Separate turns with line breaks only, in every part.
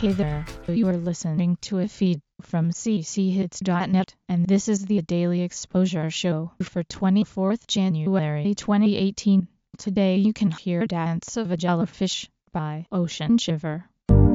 Hey there, you are listening to a feed from cchits.net, and this is the Daily Exposure Show for 24th January 2018. Today you can hear Dance of a Jellyfish by Ocean Shiver.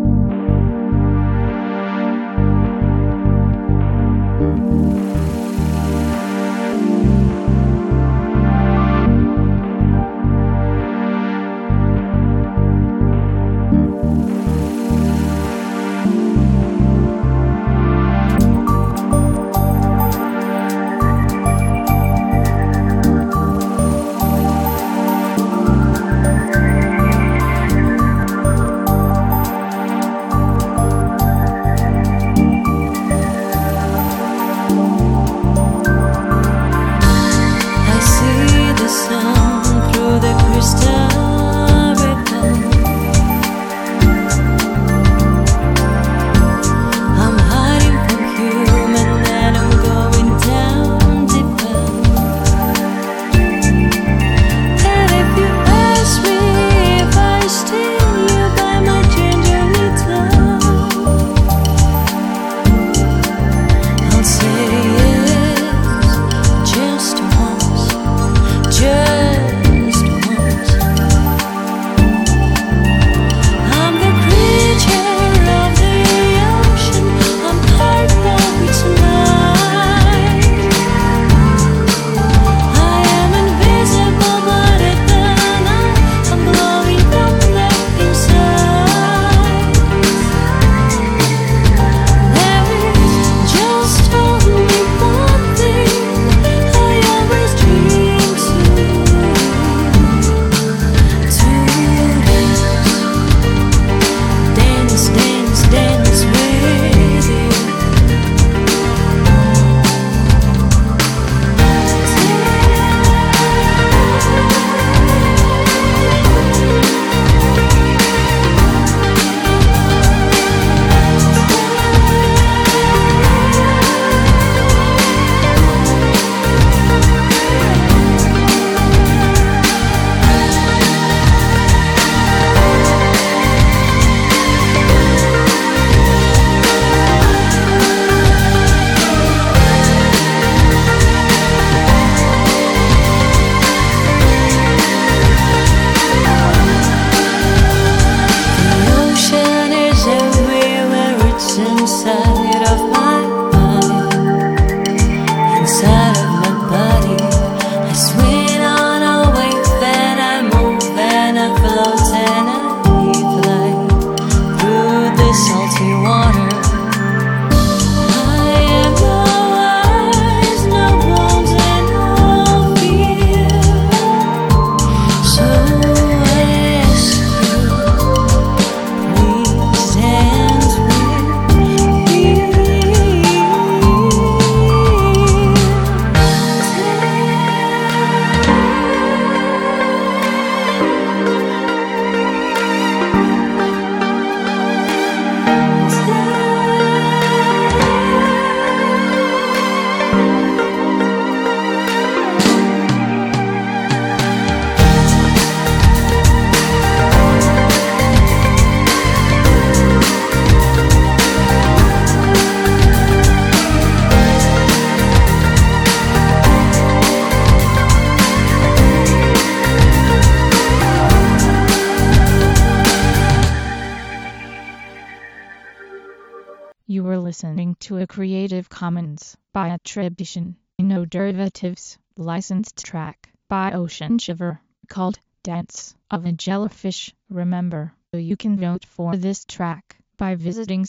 You were listening to a Creative Commons by attribution, no derivatives, licensed track by Ocean Shiver, called Dance of a Jellyfish. Remember, you can vote for this track by visiting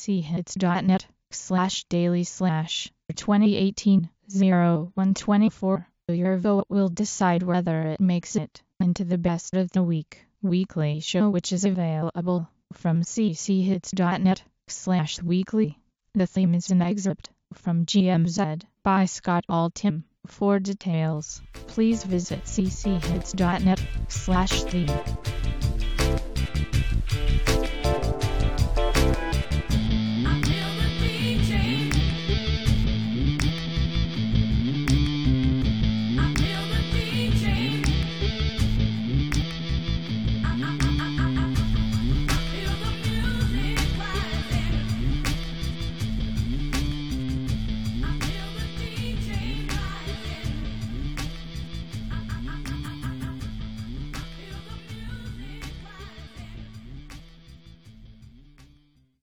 cchits.net/daily/2018-0124. Your vote will decide whether it makes it into the Best of the Week weekly show, which is available from cchits.net/weekly. The theme is an excerpt from GMZ by Scott Altham. For details, please visit cchits.net/theme.